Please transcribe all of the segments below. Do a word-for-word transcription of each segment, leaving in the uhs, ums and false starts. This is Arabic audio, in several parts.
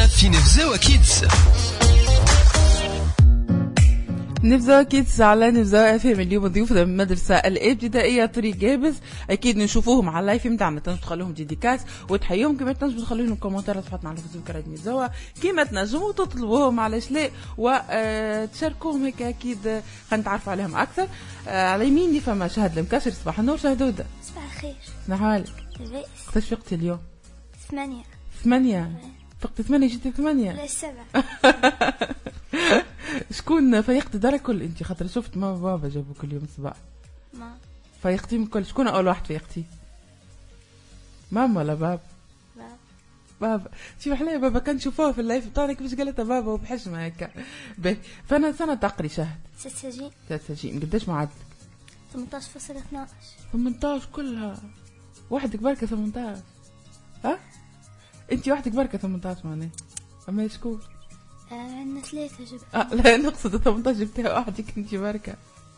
هنا في نفزاوة كيدز. نفزاوة كيدز على نفزاوة اف ام. اليوم ضيوفنا من المدرسة الابتدائية طريق جابس. اكيد نشوفوهم على اللايف متاعنا، تنجموا تخلوهم ديديكاس وتحيوهم، كما تنجموا تخلوا لهم كومنتات صفحتنا على فيسبوك راديو نفزاوة، كما تنجموا تطلبوهم علاش لا وتشاركوهم هيك. اكيد خلينا نتعرفوا عليهم اكثر. على يميني فما شهد المكسر. صباح النور شهدودة. صباح الخير. شنو حالك؟ لاباس. قداش فقتي اليوم؟ ثمانية. ثمانية؟ فقت ثمانية جيتي ثمانية؟ لا سبعة. شكون فيقت دار الكل انت؟ خاطر شفت ماما بابا جابوا كل يوم الصباح. ما فيقتي من كل. شكون اول واحد فيقتي؟ ماما ولا بابا؟ بابا. بابا. شوف حلايا بابا كان نشوفوها في اللايف بتاعنا كيفاش قالتها بابا وبحشمه هكا. باهي فانا سنه تقري شهد ست سجين. ست سجين. قداش معدلك؟ ثمانية عشر فاصلة اثناش. ثمانية عشر كلها وحدك بركه ثمانية عشر. ها انت وحدك بركه ثمانية عشر معناها. اما شكون؟ آه عندنا ثلاثة جبت. اه لا نقصد ثمانية عشر جبتها وحدك انت بركه.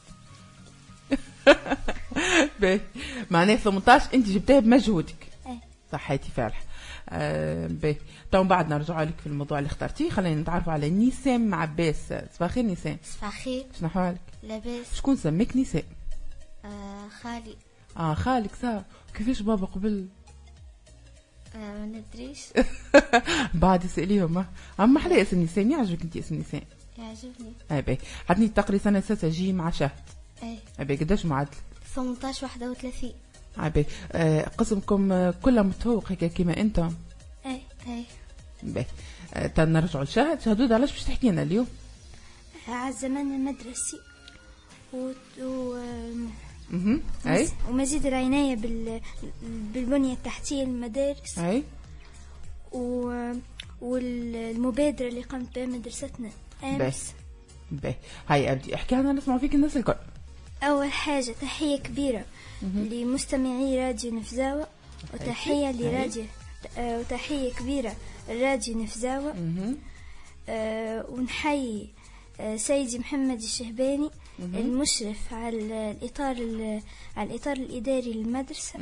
باهي معناها ثمانية عشر انت جبتها بمجهودك. ايه صحيتي فالح. آه باهي تو بعد نرجع لك في الموضوع اللي اخترتيه. خلينا نتعرفوا على نيسان عباس. صباح الخير نيسان. صباح الخير. شنو حالك؟ لاباس. شكون سميك نيسان؟ آه خالي. اه خالك صار. كيفاش بابا قبل؟ آه ما ندريش. بعد يسأليهم. اما حلاه اسم نيسان. يعجبك انت اسم نيسان؟ يعجبني. اي باهي عطني تقري سنه ساسه جي مع شهد. ايه اي باهي قداش معدلك؟ ثمانية عشر واحد وثلاثين. اي باهي آه قسمكم آه كله متفوق هيك كيما انت. ايه ايه باهي آه تنرجعوا لشهد. شهدود علاش باش تحكي لنا اليوم؟ على الزمان المدرسي و, و... اها اي ومزيد العناية بال... بالبنية التحتية للمدارس. اي و... والمبادرة اللي قامت بها مدرستنا امس. باهي هاي ابدي احكي لنا نسمع فيك الناس الكل. أول حاجة تحية كبيرة لمستمعي راديو نفزاوة، وتحية لراديو آه وتحية كبيرة لراديو نفزاوة. آه ونحيي آه سيدي محمد الشهباني المشرف على الإطار على الإطار الإداري للمدرسة.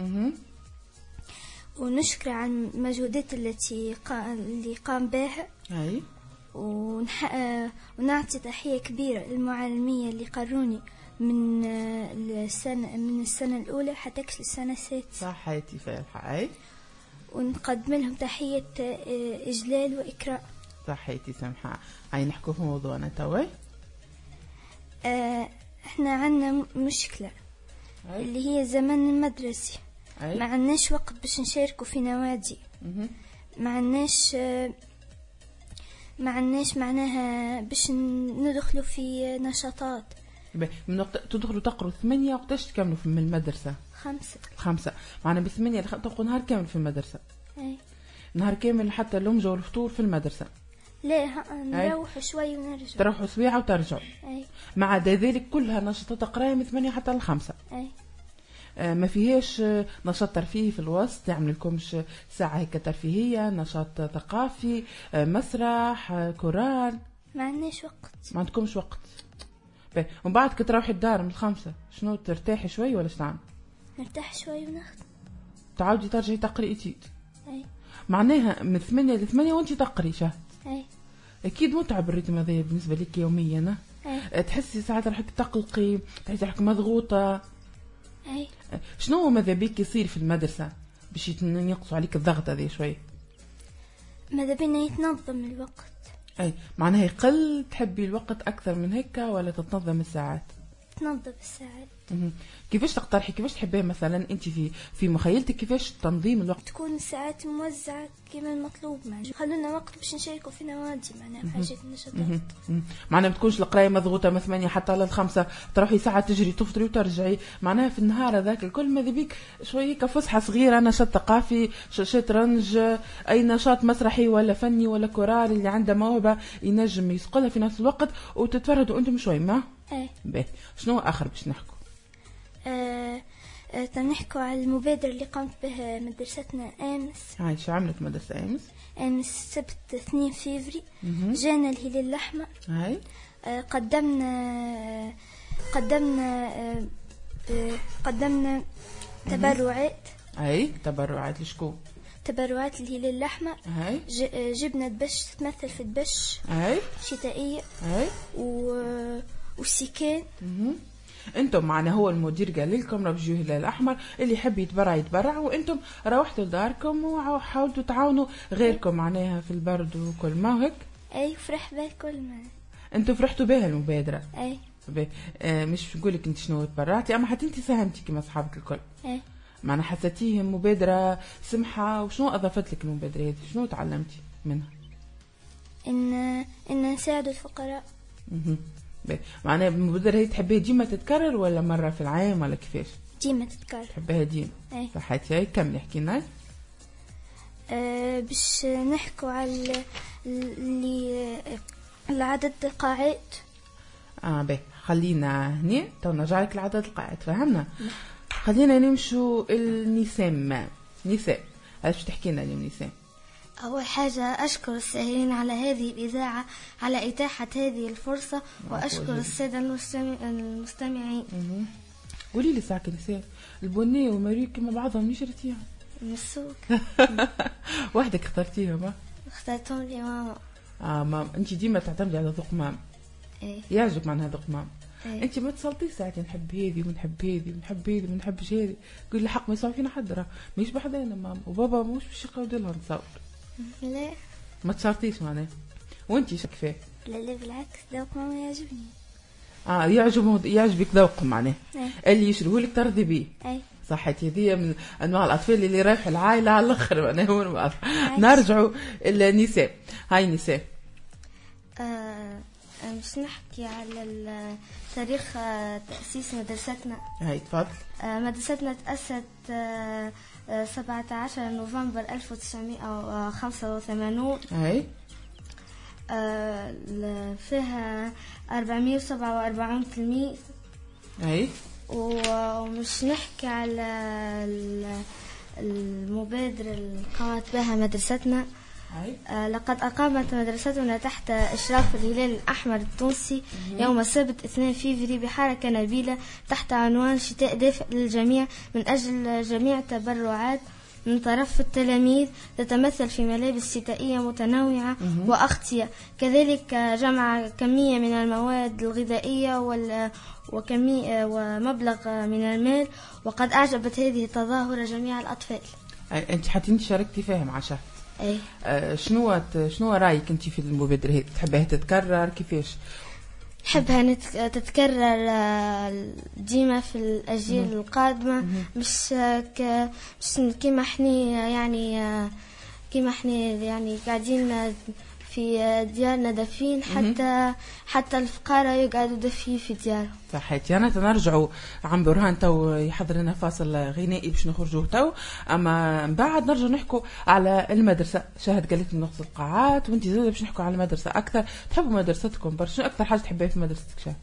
ونشكر على المجهودات التي قام اللي قام بها. أي. ونح... ونعطي تحية كبيرة للمعلمية اللي قروني من السنة من السنة الأولى حتى السنة السادسة. صحيتي فالحة. أي. ونقدم لهم تحية إجلال وإكرام. صحيتي سمحة. هاي نحكوا في موضوعنا توي. آه احنا عنا مشكلة. أي. اللي هي الزمن المدرسي. أي. ما عندناش وقت باش نشاركوا في نوادي. ما عندناش ما عندناش معناها باش ندخلوا في نشاطات. من وقت تدخلوا تقروا ثمانية وقتاش تكملوا في المدرسة؟ خمسة. خمسة معنا بثمانية تبقوا نهار كامل في المدرسة. أي. نهار كامل حتى اللمجة والفطور في المدرسة. لا نروح شوي ونرجع. تروحوا سويعة وترجعوا. أي. مع ذلك كلها نشاطات قراية من ثمانية حتى الخمسة. أي. آه ما فيهاش نشاط ترفيهي في الوسط؟ يعمل لكمش ساعة هيك ترفيهية، نشاط ثقافي، آه مسرح، آه كورال؟ ما عندناش وقت. ما عندكمش وقت. باهي ومن بعد كتروحي الدار من الخمسة شنو ترتاحي شوي ولا شنو؟ نرتاح شوي ونخدم. تعاودي ترجعي تقري إتيد. أي. معناها من ثمانية لثمانية وانت تقري شهر. أي. أكيد متعب الريتم هذا بالنسبة لك يوميا. أي. تحسي ساعات روحك تقلقي، تحسي روحك مضغوطة. أي. شنو ماذا بيك يصير في المدرسة باش ينقصوا عليك الضغط هذا شوي؟ ماذا بينا يتنظم الوقت. أي معناها يقل. تحبي الوقت أكثر من هيك ولا تتنظم الساعات؟ تنظم الساعات. كيفاش تقترحي كيفاش تحبيه مثلا انت في في مخيلتك كيفاش تنظيم الوقت؟ تكون الساعات موزعه كما المطلوب. معنا خلونا وقت باش نشاركوا في نوادي معناها حاجات النشاطات. معناها ما تكونش القرايه مضغوطه من ثمانية حتى للخمسة، تروحي ساعه تجري تفطري وترجعي. معناها في النهار هذاك الكل ماذا بيك شويه كفسحه صغيره، نشاط ثقافي، شطرنج، اي نشاط مسرحي ولا فني ولا كورال اللي عنده موهبه ينجم يسقلها في نفس الوقت وتتفردوا انتم شوي. ما ايه باهي شنو اخر باش نحكوا؟ آه آه تنحكوا على المبادرة اللي قامت بها مدرستنا أمس. هاي شو عملت مدرسة أمس؟ أمس السبت اثنين فيفري جانا الهلال الأحمر. هاي آه قدمنا قدمنا آه قدمنا تبرعات. أي تبرعات لشكون؟ تبرعات الهلال الأحمر. هاي جبنا دبش تمثل في دبش هاي شتائية. هاي و... وسيكان. انتم معنا هو المدير قال لكم راه بيجوا الهلال الاحمر، اللي يحب يتبرع يتبرع، وانتم روحتوا لداركم وحاولتوا تعاونوا غيركم معناها في البرد وكل ما هيك. اي فرح بها كل ما انتم فرحتوا بها المبادره. اي آه مش نقول لك انت شنو تبرعتي، اما حتى انت ساهمتي كما اصحابك الكل. اي معنا حسيتيه مبادره سمحه، وشنو اضافت لك المبادره هذه؟ شنو تعلمتي منها؟ ان ان نساعد الفقراء. اها معناها المبادره هي تحبيها ديما تتكرر ولا مره في العام ولا كيفاش؟ ديما تتكرر. تحبيها ديما؟ اي صحيتي. هاي كملي احكي لنا. أه باش نحكوا على اللي العدد القاعات. اه باهي خلينا هنا تو نرجع لك لعدد القاعات، فهمنا. خلينا نمشوا النساء. نساء علاش تحكي لنا اليوم نساء؟ أول حاجة أشكر السائلين على هذه الإذاعة على إتاحة هذه الفرصة، وأشكر السادة المستمع... المستمعين. قولي لي ساعة نساء البنية وماريو كما بعضهم مش رتيها من السوق. وحدك اخترتيهم؟ اخترتهم لي ماما. اه ماما انت ديما تعتمدي على ذوق ماما. ايه يعجبك معناها ذوق ماما. ايه. انت ما تصلتي ساعات نحب هذه ونحب هذه ونحب هذه وما نحبش هذه، قولي لي حق ما يسمع فينا حد، راه مش بحدانا ماما وبابا مش باش يقعدوا لها نصور. لا ما تصرتيش معناها. وانتي شو كيفاه؟ لا لا بالعكس ذوق ماما يعجبني. اه يعجبه يعجبك ذوقهم معناها. اللي يشروه لك ترضي بيه. اي صحتي. هذه من انواع الاطفال اللي رايح العائله على الاخر معناها. هو نرجعوا النساء. هاي نساء. آه مش نحكي على تاريخ تأسيس مدرستنا. هاي تفضل. آه مدرستنا تأسست آه سبعة عشر نوفمبر ألف وتسعمائة وخمسة وثمانين. هاي آه فيها أربعمائة وسبعة وأربعين تلميذ. هاي ومش نحكي على المبادرة اللي قامت بها مدرستنا. آه لقد أقامت مدرستنا تحت إشراف الهلال الأحمر التونسي يوم السبت اثنين فيفري بحركة نبيلة تحت عنوان شتاء دافئ للجميع، من أجل جميع تبرعات من طرف التلاميذ تتمثل في ملابس شتائية متنوعة وأغطية، كذلك جمع كمية من المواد الغذائية وال وكمية ومبلغ من المال. وقد أعجبت هذه التظاهرة جميع الأطفال. أنت حتى أنت شاركتي فيها مع شهر. أي. آه شنو شنو رايك أنت في المبادرة هذه؟ تحبها تتكرر كيفاش؟ حبها تتكرر ديما في الأجيال القادمة، مش ك مش كيما حني يعني كيما حني يعني قاعدين في ديارنا دافين، حتى حتى الفقراء يقعدوا دافين في ديارهم. صحيتي. أنا تنرجعوا عم برهان تو يحضر لنا فاصل غنائي باش نخرجوه تو، أما من بعد نرجع نحكوا على المدرسة. شاهد قالت لي نقص القاعات وأنت زاد باش نحكوا على المدرسة أكثر. تحبوا مدرستكم برشا؟ شنو أكثر حاجة تحبها في مدرستك شاهد؟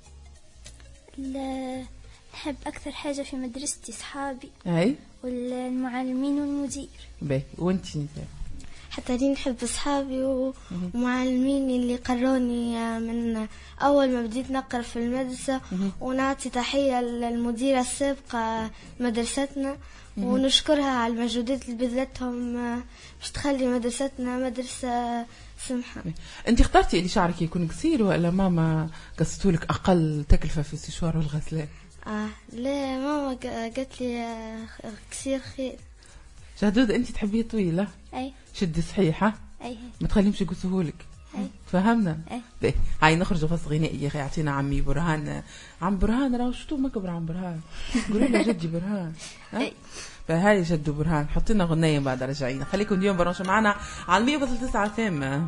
لا نحب أكثر حاجة في مدرستي صحابي. أي. والمعلمين والمدير. باهي. وأنت نساء؟ حتى لي نحب أصحابي ومعلميني اللي قروني من أول ما بديت نقرأ في المدرسة. ونعطي تحية للمديرة السابقة مدرستنا ونشكرها على المجهودات اللي بذلتهم باش تخلي مدرستنا مدرسة سمحة. أنت اخترتي اللي شعرك يكون قصير ولا ماما قصتولك أقل تكلفة في السشوار والغسلان؟ آه لا ماما قالت لي قصير خير. شهدود أنت تحبيه طويلة؟ أي. شدي صحيحة؟ أي. ما تخليهمش يقصوهولك. أي. فهمنا؟ أي. باهي. هاي نخرجوا فصل غنائي يا أخي. يعطينا عمي برهان. عم برهان راهو شتو مكبر عم برهان. قولوا له جدي برهان. أي. فهاي جدو برهان. حطينا غنية بعد رجعينا. خليكم اليوم برنامج معنا على مية فاصلة تسعة اف ام.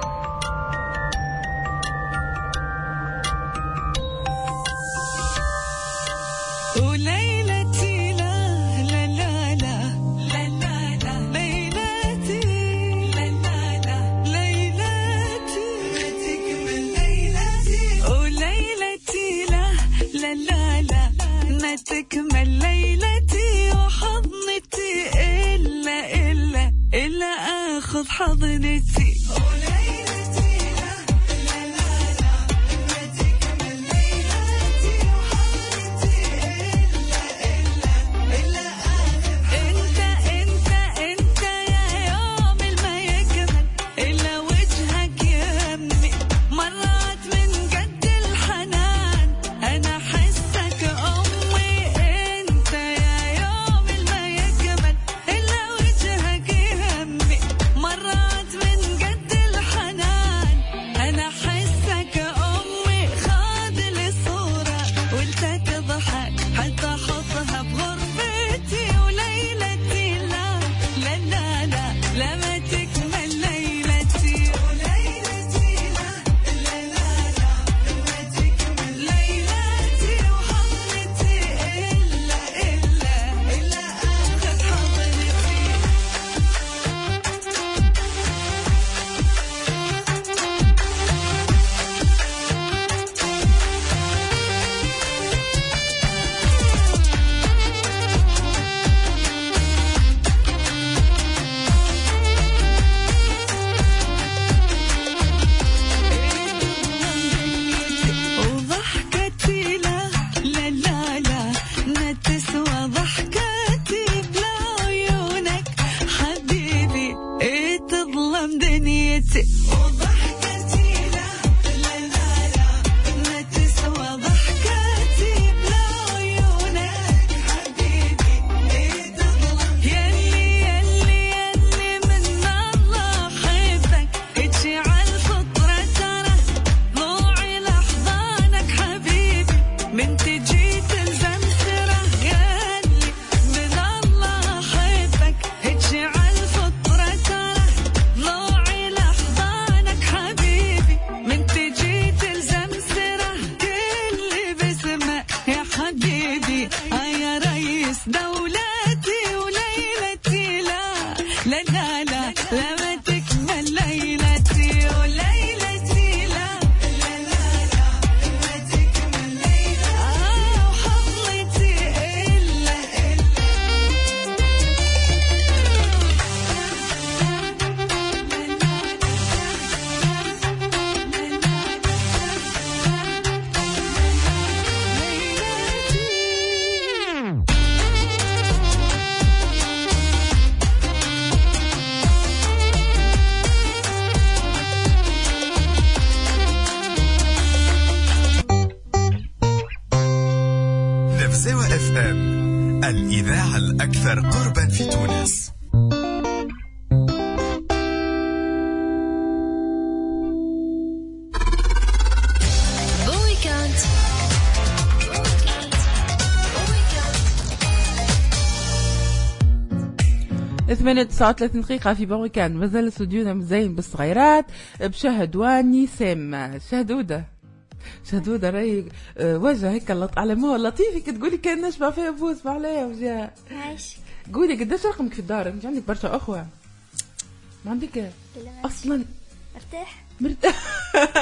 تكمل ليلتي وحضنتي إلا إلا إلا آخذ حضنتي. انت انت انت يا نفزاوة اف ام، الإذاعة الأكثر قربا في تونس. ثمانية تسعة وثلاثين دقيقة في بون ويكاند. مازال استوديونا مزين بالصغيرات بشهدواني سام شهدودة شهدودة راي وجه هيك على ما لطيف هيك تقولي كان نشبع فيها بوس عليها وجه عايش. قولي قداش رقمك في الدار؟ انت عندك برشا اخوة؟ ما عندك اصلا؟ مرتاح مرتاح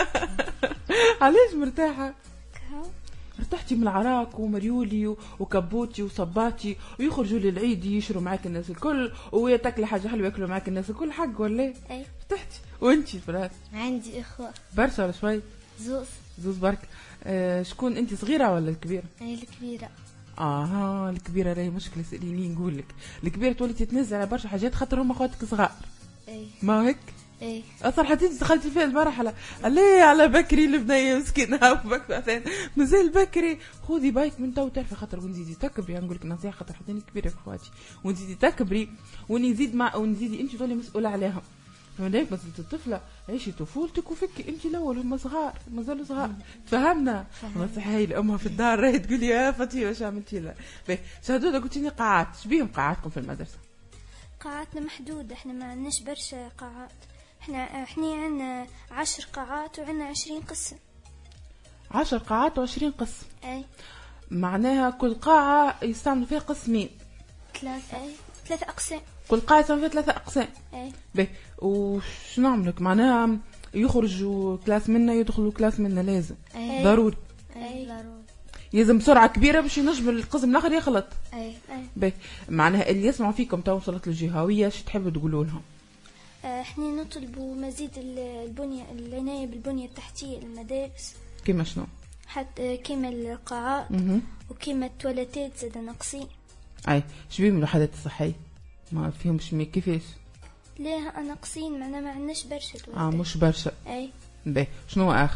علاش مرتاحة؟ ارتحتي من العراق ومريولي وكبوتي وصباتي ويخرجوا للعيد يشروا معاك الناس الكل ويتاكلوا حاجه حلوه ياكلوا معاك الناس الكل حق ولا ايه؟ اي ارتحتي. وانتي فرات؟ عندي اخوه برشا ولا شوي؟ زوز زوز برك. آه شكون انت صغيره ولا الكبيره؟ انا الكبيره. اها الكبيره راهي مشكله ساليني نقول لك الكبيره تولي تتنزل على برشا حاجات خاطر هما خواتك صغار. اي ما هيك؟ ايه اصلا حتى دخلتي فيها المرحله اللي على بكري البنيه مسكينه بكري مازال بكري خذي بايك من تو تعرفي خاطر ونزيدي تكبري نقول لك نصيحه خاطر حتى كبيره في اخواتي ونزيدي تكبري ونزيد مع ونزيدي انت تولي مسؤوله عليهم. فهمت مازلت الطفله عيشي طفولتك وفكي انت الاول هم صغار مازالوا صغار تفهمنا. نصيحه هي لامها في الدار راهي تقولي يا فاطمه واش عملتي لها؟ باهي شهدوده قلتي لي قاعات شبيهم قاعاتكم في المدرسه؟ قاعاتنا محدوده احنا ما عندناش برشا قاعات. احنا احنا عندنا عشر قاعات وعندنا عشرين قسم. عشر قاعات وعشرين قسم. اي معناها كل قاعة يستعملوا فيها قسمين. ثلاثة. اي ثلاثة اقسام. كل قاعة يستعملوا فيها ثلاثة اقسام. اي باهي وش نعملك معناها يخرجوا كلاس منا يدخلوا كلاس منا لازم. أي. ضروري. اي ضروري. يلزم بسرعة كبيرة باش ينجم القسم الآخر يخلط. اي اي باهي معناها اللي يسمعوا فيكم تو وصلت الجهوية شو تحبوا تقولوا لهم؟ احنا نطلبوا مزيد البنية العناية بالبنية التحتية للمدارس. كيما شنو؟ حتى كيما القاعات وكيما التواليتات زاد ناقصين. اي شبيهم الوحدات الصحية؟ ما فيهمش مي كيفاش؟ ليه ناقصين معنا ما عندناش برشا تواليتات. اه مش برشا. اي باهي شنو اخر؟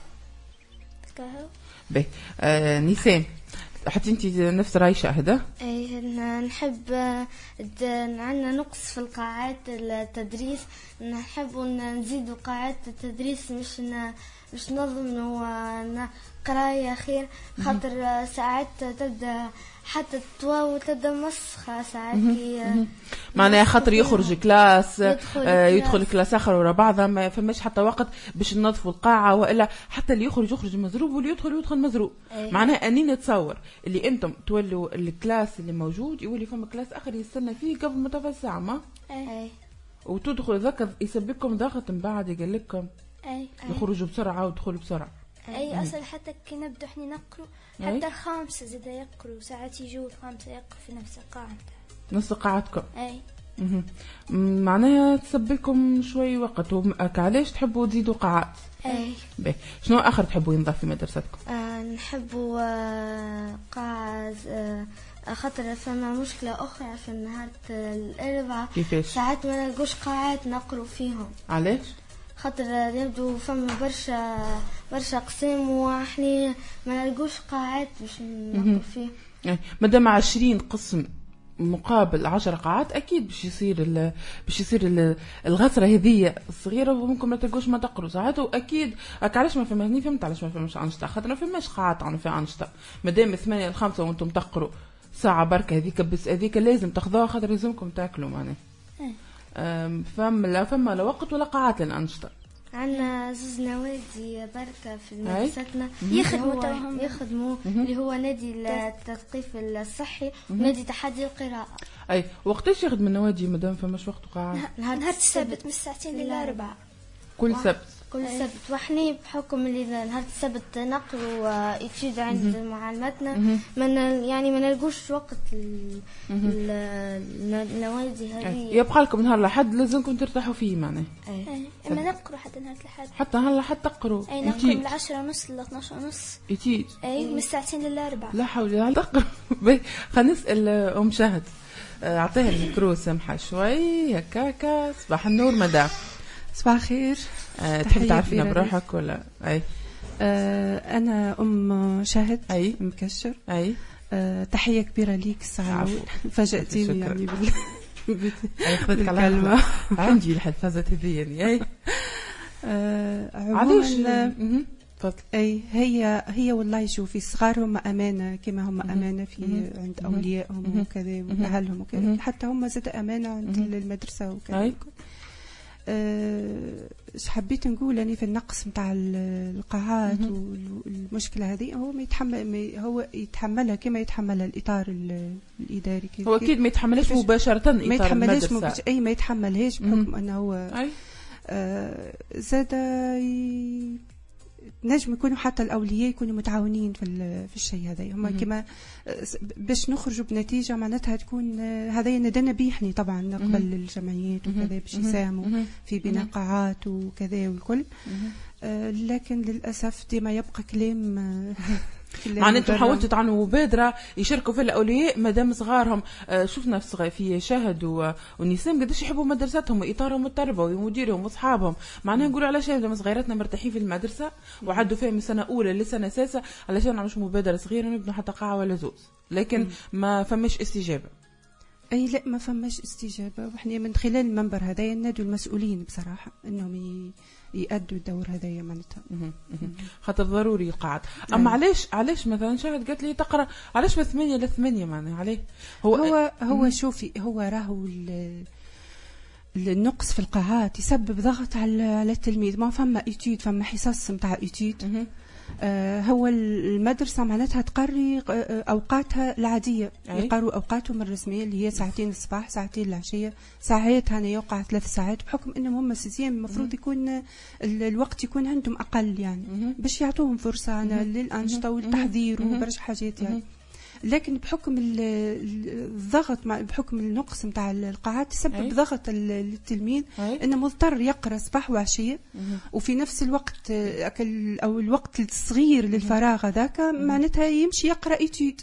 كهو. باهي آه نيسان حتى انت نفس راي شاهده؟ ايه نحب عندنا نقص في القاعات التدريس نحب نزيدوا قاعات التدريس مش ن... مش نظم قرايه خير خاطر ساعات تبدا حتى تواو تبدا مسخه ساعات كي معناها خاطر يخرج كلاس يدخل, آه يدخل كلاس اخر ورا بعضها ما فماش حتى وقت باش ننظفوا القاعه والا حتى اللي يخرج يخرج مزروب واللي يدخل يدخل مزروب. أيه. معناها اني نتصور اللي انتم تولوا الكلاس اللي موجود يولي فما كلاس اخر يستنى فيه قبل ما تفل الساعه ما اي وتدخل ذاك يسببكم ضغط من بعد يقول لكم اي يخرجوا بسرعه ودخلوا بسرعه. اي اصل حتى كي نبدا احنا نقروا حتى الخامسه زاد يقروا ساعات يجوا الخامسه يقروا في نفس القاعه نتاع نفس قاعتكم. اي معناها تسبب لكم شوي وقت. علاش تحبوا تزيدوا قاعات؟ اي باهي شنو اخر تحبوا ينضاف في مدرستكم؟ آه نحبوا آه قاعه آه خاطر فما مشكله اخرى في نهار الاربعاء كيفاش؟ ساعات ما نلقوش قاعات نقروا فيهم. علاش؟ خاطر يبدو فما برشا برشا قسم واحنا ما نلقوش قاعات باش نقروا فيه. مادام عشرين قسم مقابل عشر قاعات اكيد باش يصير باش يصير الغسره هذه الصغيره وممكن ما تلقوش ما تقروا ساعات. واكيد علاش ما فهمني فهمت علاش ما فهمش انشطه خاطر ما فماش قاعات عندنا فيها انشطه. مادام ثمانية لخمسة وانتم تقروا ساعه بركه هذيك بس هذيك لازم تاخذوها خاطر لازمكم تاكلوا معناها. فما لا فما لا وقت ولا قاعات للانشطه. عندنا زوز نوادي بركه في مدرستنا يخدموا توهم يخدموا اللي هو نادي التثقيف الصحي ونادي تحدي القراءه. اي وقتاش يخدم النوادي مادام فماش وقت وقاعات؟ نهار السبت من الساعتين للاربعة كل سبت. كل سبت وحنا بحكم اللي نهار السبت نقروا ايتيود عند معلماتنا من يعني ما نلقوش وقت النوادي هذه. يبقى لكم نهار الاحد لازمكم ترتاحوا فيه معناه. اي اما نقروا حتى نهار الاحد حتى نهار الاحد تقروا. اي نقروا من العشرة ونص ل اثناش ونص ايتيود. اي من الساعتين للاربعة. لا حول ولا قوه تقروا. خلينا نسال ام شهد اعطيها الميكرو سمحه شوي هكاكا. صباح النور مدام. صباح الخير. أه تحب تعرفينا بروحك ولا؟ اي أه انا ام شاهد اي مكشر. اي أه تحية كبيرة ليك الساعة فاجأتيني يعني بال بالكلمة عندي الحفاظة هذه يعني أه عموما اي هي هي والله شوفي الصغار هم امانه كما هم امانه في عند اوليائهم وكذا واهلهم وكذا، حتى هم زاد امانه عند المدرسه وكذا. ايش حبيت نقول يعني في النقص نتاع القاعات والمشكله هذه هو ما يتحمل هو يتحملها كما يتحملها الاطار الاداري. هو اكيد ما يتحملش مباشره ما يتحملهاش مباشرة اي ما يتحملهاش بحكم انه هو آه زاد ي... نجم يكونوا حتى الأولياء يكونوا متعاونين في في الشيء هذا. هما كما باش نخرجوا بنتيجة معناتها تكون هذا ندنا بيحني طبعا قبل الجمعيات وكذا باش يساهموا في بناء قاعات وكذا والكل. آه لكن للأسف ديما يبقى كلام معناته انتم حاولتوا تعملوا مبادره يشاركوا في الاولياء مادام صغارهم. آه شفنا في في شاهد ونسام قداش يحبوا مدرستهم واطارهم التربوي ومديرهم واصحابهم. معناها نقولوا علاش مادام صغيراتنا مرتاحين في المدرسه وعدوا فيها من سنه اولى لسنه سادسه علاش نعملوا مبادره صغيره ونبنوا حتى قاعه ولا زوز، لكن ما فماش استجابه. اي لا ما فماش استجابه، وإحنا من خلال المنبر هذايا ندعو المسؤولين بصراحه انهم يأدوا الدور هذايا معناتها خاطر ضروري القاعات. اما علاش علاش مثلا شاهد قالت لي تقرا علاش من ثمانية لثمانية معناها عليه هو هو, هو شوفي هو راهو النقص في القاعات يسبب ضغط على على التلميذ. ما فما ايتيود فما حصص نتاع ايتيود. آه هو المدرسة معناتها تقري أوقاتها العادية يقروا أوقاتهم الرسمية اللي هي ساعتين الصباح ساعتين العشية ساعات هنا يوقع ثلاث ساعات بحكم إنهم هم سيزيام المفروض يكون الوقت يكون عندهم أقل يعني باش يعطوهم فرصة للأنشطة والتحضير وبرش حاجات يعني. لكن بحكم الضغط بحكم النقص نتاع القاعات يسبب ضغط للتلميذ انه مضطر يقرا صباح وعشيه وفي نفس الوقت او الوقت الصغير للفراغ هذاك معناتها يمشي يقرا ايتيود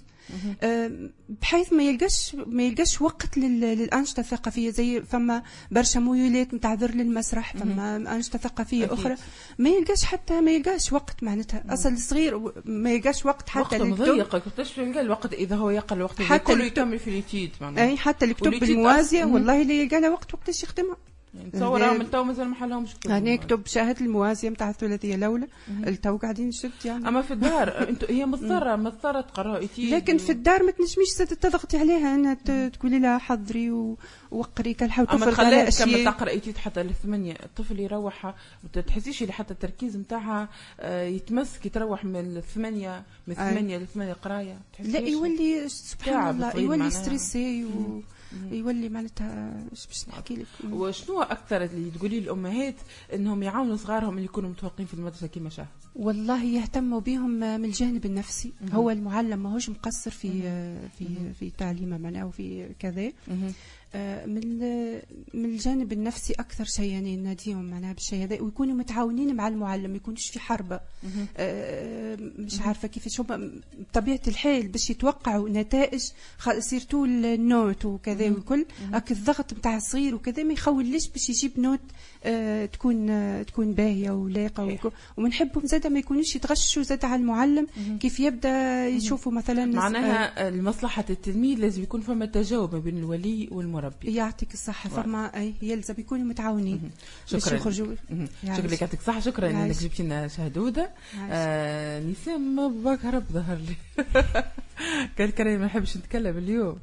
بحيث ما يلقاش ما يلقاش وقت للانشطه الثقافيه. زي فما برشا ميولات متعذر للمسرح فما انشطه ثقافيه أكيد. اخرى ما يلقاش حتى ما يلقاش وقت معناتها اصل الصغير ما يلقاش وقت حتى للكتب. كيفاش يلقى الوقت اذا هو يقرا الوقت حتى كله يكمل في اليتيد معناتها. اي حتى الكتب الموازيه والله اللي يلقى له وقت وقتاش يخدمها. يعني تصور عمل تو مازال محلهمش كتب. هنا يكتب شاهد الموازيه نتاع الثلاثيه الاولى التو قاعدين نشد يعني. اما في الدار انتو هي مضطره مضطره تقرا ايتيد. لكن في الدار ما تنجميش تضغطي عليها انا تقولي لها حضري ووقري كالحاول تفرض على اشياء. اما تقرا ايتيد حتى للثمانية الطفل يروح ما تحسيش اللي حتى التركيز نتاعها يتمسك يتروح من الثمانية من الثمانية للثمانية قرايه. لا يولي سبحان الله يولي ستريسي و يولي معناتها ايش باش نحكي لك. وشنو اكثر اللي تقولي الامهات انهم يعاونوا صغارهم اللي يكونوا متفوقين في المدرسه كيما شاهد؟ والله يهتموا بهم من الجانب النفسي. مم. هو المعلم ماهوش مقصر في مم. في مم. في تعليمه معناه وفي كذا. من من الجانب النفسي اكثر شيء يعني ناديهم معناها بالشيء هذا ويكونوا متعاونين مع المعلم ما يكونوش في حربه. آه مش عارفه كيفاش هم بطبيعه الحال باش يتوقعوا نتائج سيرتو النوت وكذا والكل هاك الضغط نتاع الصغير وكذا ما يخولش باش يجيب نوت آه تكون آه تكون باهيه ولايقه ونحبهم زاد ما يكونوش يتغشوا زاد على المعلم كيف يبدا يشوفوا مثلا معناها لمصلحه التلميذ لازم يكون فما تجاوب ما بين الولي والمربي. يعطيك الصحة. فما أي يلزم يكونوا متعاونين. شكرا. شكرا لك يعطيك الصحة. شكرا إنك جبتي لنا شهدودة. آه نسام باك هرب ظهر لي. قال كريم ما نحبش نتكلم اليوم.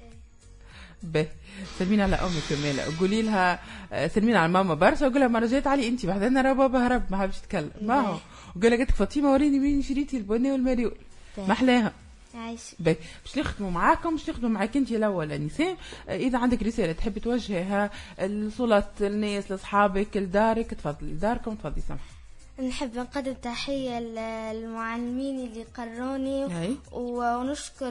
به سلمين على أمك كمالة قولي لها سلمين على ماما برشا وقولها مرة جات علي أنت بعد أنا بابا هرب ما حبش تتكلم ما هو وقال لك فاطمة وريني مين شريتي البني والمريول ما أحلاها. باهي باش نخدموا معاكم باش نخدموا معاك انت الاول نسام. اذا عندك رساله تحبي توجهها لصولات الناس لاصحابك لدارك تفضلي لداركم تفضلي سامح. نحب نقدم تحيه للمعلمين اللي قروني ونشكر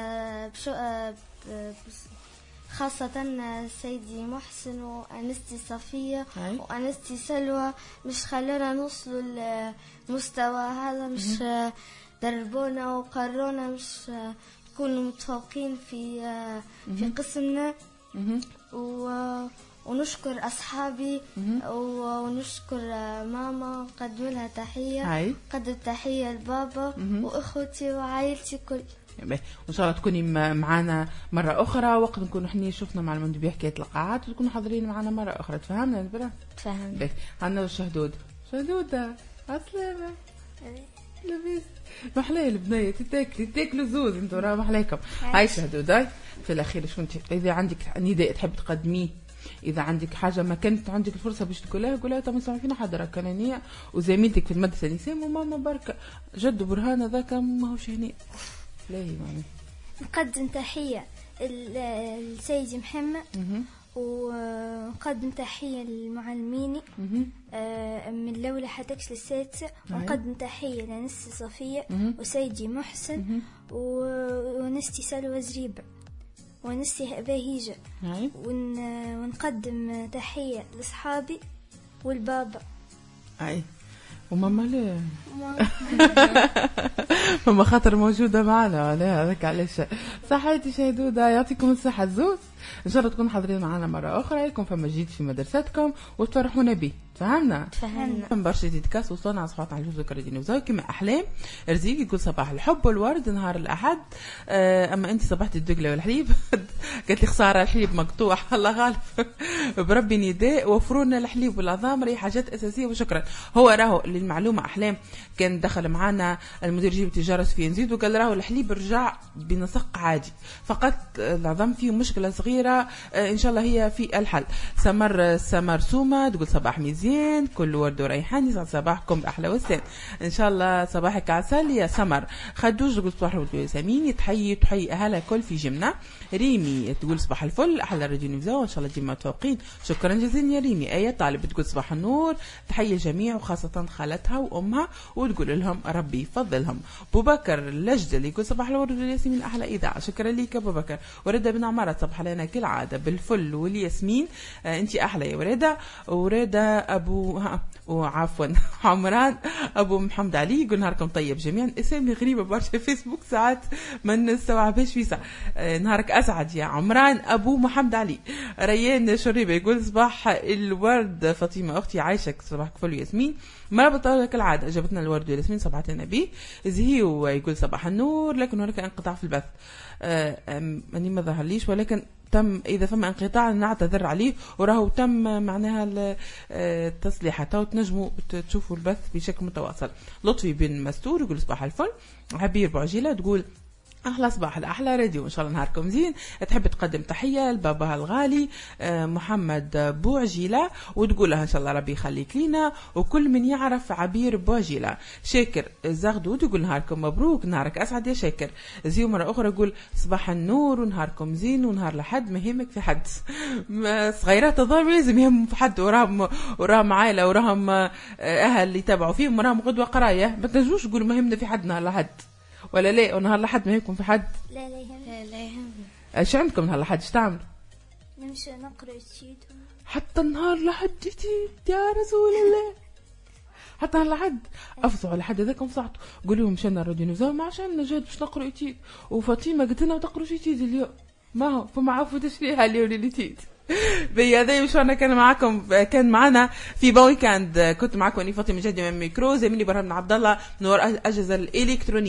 خاصة سيدي محسن وأنستي صفية وأنستي سلوى مش خلونا نوصلوا للمستوى هذا مش دربونا وقرونا مش نكونوا متفوقين في في قسمنا ونشكر أصحابي ونشكر ماما، نقدم لها تحية، نقدم تحية لبابا وأخوتي وعائلتي كل. وإن شاء الله تكوني معنا مرة أخرى وقت نكون إحنا شفنا مع المندوبية حكاية لقاعات وتكونوا حاضرين معنا مرة أخرى. تفهمنا البرا؟ تفهمنا. عندنا الشهدود. شهدودة عسلامة. لبيس محلايا البنية تتاكلي تاكلوا زوز انتوا راه محلاكم. هاي شهدودة في الأخير شو انت إذا عندك نداء تحب تقدميه، إذا عندك حاجة ما كانت عندك الفرصة باش تقولها قولها. تم سامع فينا حضرة كنانية وزميلتك في المدرسة نسام وماما بركة جد برهان هذاك ماهوش هنا. لا هي مامي. نقدم تحية لسيدي محمد ونقدم تحية للمعلمين من الأولى حتىكش للسادسة، ونقدم تحية لنستي صفية وسيدي محسن ونستي سلوى زريبة ونستي بهيجة، ونقدم تحية لأصحابي والبابا. أي وماما لا ماما خاطر موجودة معنا لا هذاك علاش. صحيتي شهدودة يعطيكم الصحة الزوز، إن شاء الله تكونوا حاضرين معنا مرة أخرى، يكون فما جديد في مدرستكم وتفرحونا به. فهمنا؟ تفهمنا. برشا ديدكاس وصلنا على صفحتنا على الفيسبوك راديو نوزاو كما أحلام رزيق يقول صباح الحب والورد نهار الأحد. أه أما أنت صباحتي الدقلة والحليب قالت لي خسارة الحليب مقطوع الله غالب بربي نداء وفرونا الحليب والعظام راهي حاجات أساسية وشكرا. هو راهو للمعلومة أحلام كان دخل معنا المدير جيب تجارة في نزيد وقال راهو الحليب رجع بنسق عادي فقط العظام فيه مشكلة صغيرة أه إن شاء الله هي في الحل. سمر سمر سومة تقول صباح ميزين كل ورد وريحان يسعد صباحكم بأحلى وسام إن شاء الله. صباحك عسل يا سمر. خدوج تقول صباح الورد والياسمين يتحيي تحيي أهلا كل في جمنا. ريمي تقول صباح الفل أحلى راديو نوزاو إن شاء الله ديما متفوقين شكرا جزيلا يا ريمي. آية طالب تقول صباح النور تحيي الجميع وخاصة خالتها وأمها وتقول لهم ربي يفضلهم. أبو بكر اللجدل يقول صباح الورد والياسمين أحلى إذاعة شكرا لك أبو بكر. ورده بن عمارة صباح لنا كالعادة بالفل والياسمين آه أنت أحلى يا ورده. ورده أبو ها وعفوا عمران أبو محمد علي يقول نهاركم طيب جميعا. اسامي غريبة برشا فيسبوك ساعات ما نستوعبهاش فيسا. آه نهارك أسعد يا عمران أبو محمد علي. ريان شريبة يقول صباح الورد فاطمة أختي عايشك صباحك فل ياسمين مربطة كالعادة جابتنا الورد والياسمين صباحتنا به. زهيو يقول صباح النور لكن هناك انقطاع في البث آه أني ما ظهرليش ولكن تم إذا فما انقطاع نعتذر عليه وراهو تم معناها التصليحات وتنجموا تشوفوا البث بشكل متواصل. لطفي بن مستور يقول صباح الفل. عبير بوعجيلة تقول أحلى صباح الأحلى راديو إن شاء الله نهاركم زين. تحب تقدم تحية لباباها الغالي محمد بوعجيلة وتقول لها إن شاء الله ربي يخليك لينا وكل من يعرف عبير بوعجيلة. شاكر زغدود يقول نهاركم مبروك نهارك أسعد يا شاكر. زيو مرة أخرى يقول صباح النور ونهاركم زين ونهار لحد ما يهمك في حد. صغيرات الظاهر لازم يهم في حد وراهم وراهم عائلة وراهم أهل اللي يتابعوا فيهم وراهم غدوة قراية ما تنجوش تقول ما يهمنا في حد نهار لحد ولا لا ونهار لحد ما يكون في حد. لا لا يهم. لا لا يهم. ايش عندكم نهار لحد ايش تعملوا؟ نمشي نقرا جديد حتى النهار لحد جديد يا رسول الله. حتى نهار لحد افضوا على حد هذاك وصعتوا قولوا لهم مشينا راديو نوزاو ما عشان جاد باش نقرا جديد وفاطمه قلت لنا تقرا جديد اليوم ما هو فما عفوا تشريها اليوم جديد. بهذا مشوارنا كان معكم كان معنا في باويكاند كنت معكم اني فاطمه جدي من ميكرو زميلي برهام عبد الله من وراء الاجهزه الالكترونيه.